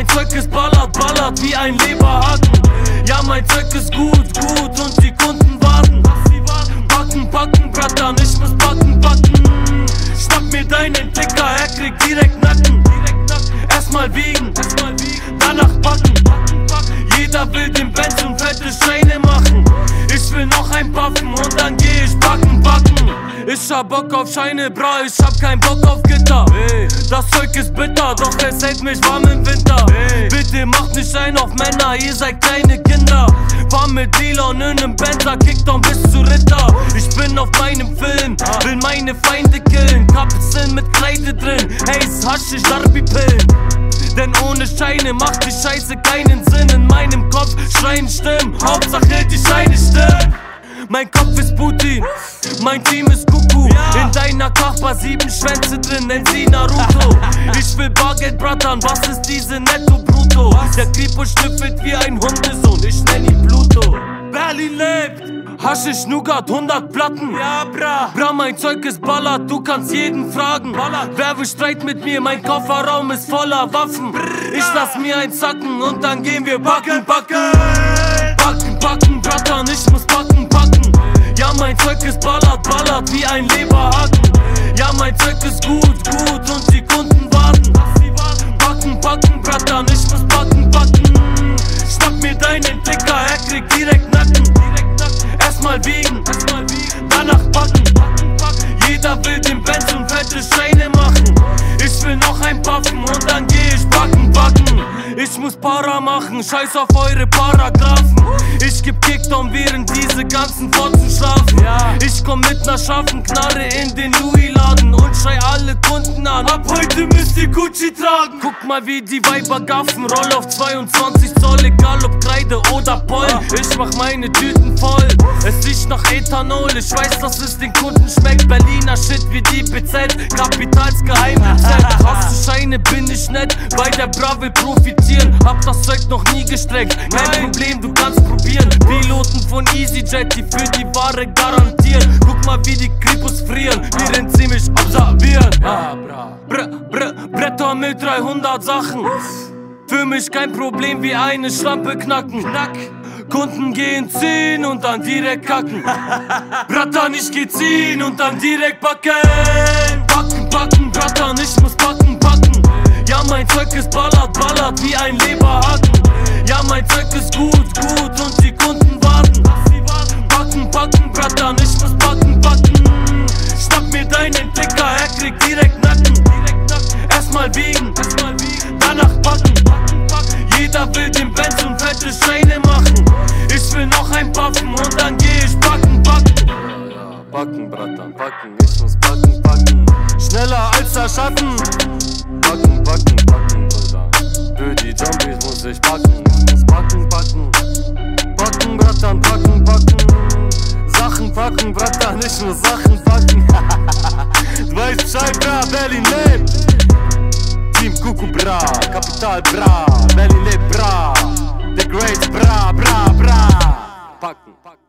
Zeug ist ballert, ballert wie ein Leberhaken. Ja, mein Zeug ist gut, gut und die Kunden warten. Packen, packen, Bratan, ich muss packen, packen. Schnapp mir deinen Dicker, er kriegt direkt Nacken. Erstmal wiegen, danach packen. Jeder will den Benz und fette Scheine machen. Ich will noch ein Puffen und dann geh ich backen, backen. Ich hab Bock auf Scheine, bra, ich hab kein Bock auf Gitter. Das Zeug ist bitter, doch es hält mich warm im Winter. Bitte macht nicht ein auf Männer, ihr seid kleine Kinder. Fahr mit Leon in nem Benzer, Kickdown bis zu Ritter. Ich bin auf meinem Film, will meine Feinde killen. Kapseln mit Kreide drin, Haze, Haschisch, Darby-Pillen. Denn ohne Scheine macht die Scheiße keinen Sinn. In meinem Kopf schreien Stimmen, Hauptsache die Scheine stimmen. Mein Kopf ist Putin, mein Team ist Kuckuck. In deiner Kachbar 7 Schwänze drin, nennt sie Naruto. Ich will Bargeld, Bratan, was ist diese Netto-Brutto? Der Kripo schnüffelt wie ein Hundesohn, ich nenn ihn Pluto. Berlin lebt! Haschisch, Nougat, 100 Platten. Ja, bra. Bra, mein Zeug ist ballert, du kannst jeden fragen. Wer will Streit mit mir? Mein Kofferraum ist voller Waffen. Ich lass mir eins sacken und dann gehen wir backen, backen. Backen, backen, Bratan, ich muss backen, backen. Ja, mein Zeug ist ballert, ballert wie ein Leberhaken. Ja, mein Zeug ist gut, gut und die Kunden warten. Backen, backen, Bratan, ich muss backen, backen. Schnapp mir deinen Dicker, er kriegt direkt Nacken. Erstmal wiegen, danach packen. Jeder will den Benz und fette Scheine machen. Ich will noch ein Puffen und dann geh ich backen, backen. Ich muss Para machen, scheiß auf eure Paragraphen. Ich geb Kickdown, während diese ganzen Fotzen schlafen. Ich komm mit ner scharfen Knarre in den Louis-Laden und schrei alle Kunden an. Ab heute müsst ihr Gucci tragen. Guck mal, wie die Weiber gaffen. Roll auf 22 Zoll, egal ob Kreide oder Pollen. Ich mach meine Tüten voll. Es riecht nach Ethanol, ich weiß, dass es den Kunden schmeckt. Berliner Shit wie die BZ, Kapitals Geheimrezept. Hast du Scheine, bin ich nett, bei der Bra will profitieren. Hab das Zeug noch nie gestreckt, kein Problem, du kannst probieren. Piloten von EasyJet, die für die Ware garantieren. Guck mal, wie die Kripos frieren, während sie mich observieren. Bretter mit 300 Sachen, für mich kein Problem wie eine Schlampe knacken. Kunden gehen ziehen und dann direkt kacken. Bratan, ich geh ziehen und dann direkt backen. Backen, backen, Bratan, ich muss backen, backen. Ja, mein Zeug ist ballert, ballert wie ein Leberhaken. Ja, mein Zeug ist gut, gut und die Kunden warten. Backen, backen, Bratan, ich muss backen, backen. Schnapp mir deinen Dicker, er kriegt direkt Nacken. Erstmal wiegen, danach packen. Jeder will den Benz und fette Scheine machen. Ich will noch ein Puffen und dann geh ich backen, backen. Backen, Bratan, backen, ich muss backen, backen. Schneller als der Schatten. Backen, backen, backen, Bruder. Für die Zombies muss ich backen. Ich muss backen, backen. Backen, Bratan, backen, backen. Sachen packen, Bratan, ich muss Sachen packen. Du weißt Bescheid, bra, Berlin lebt. Team Kuckuck, bra, Kapital, bra, Berlin lebt, bra. The Great, bra, bra, bra. Packen.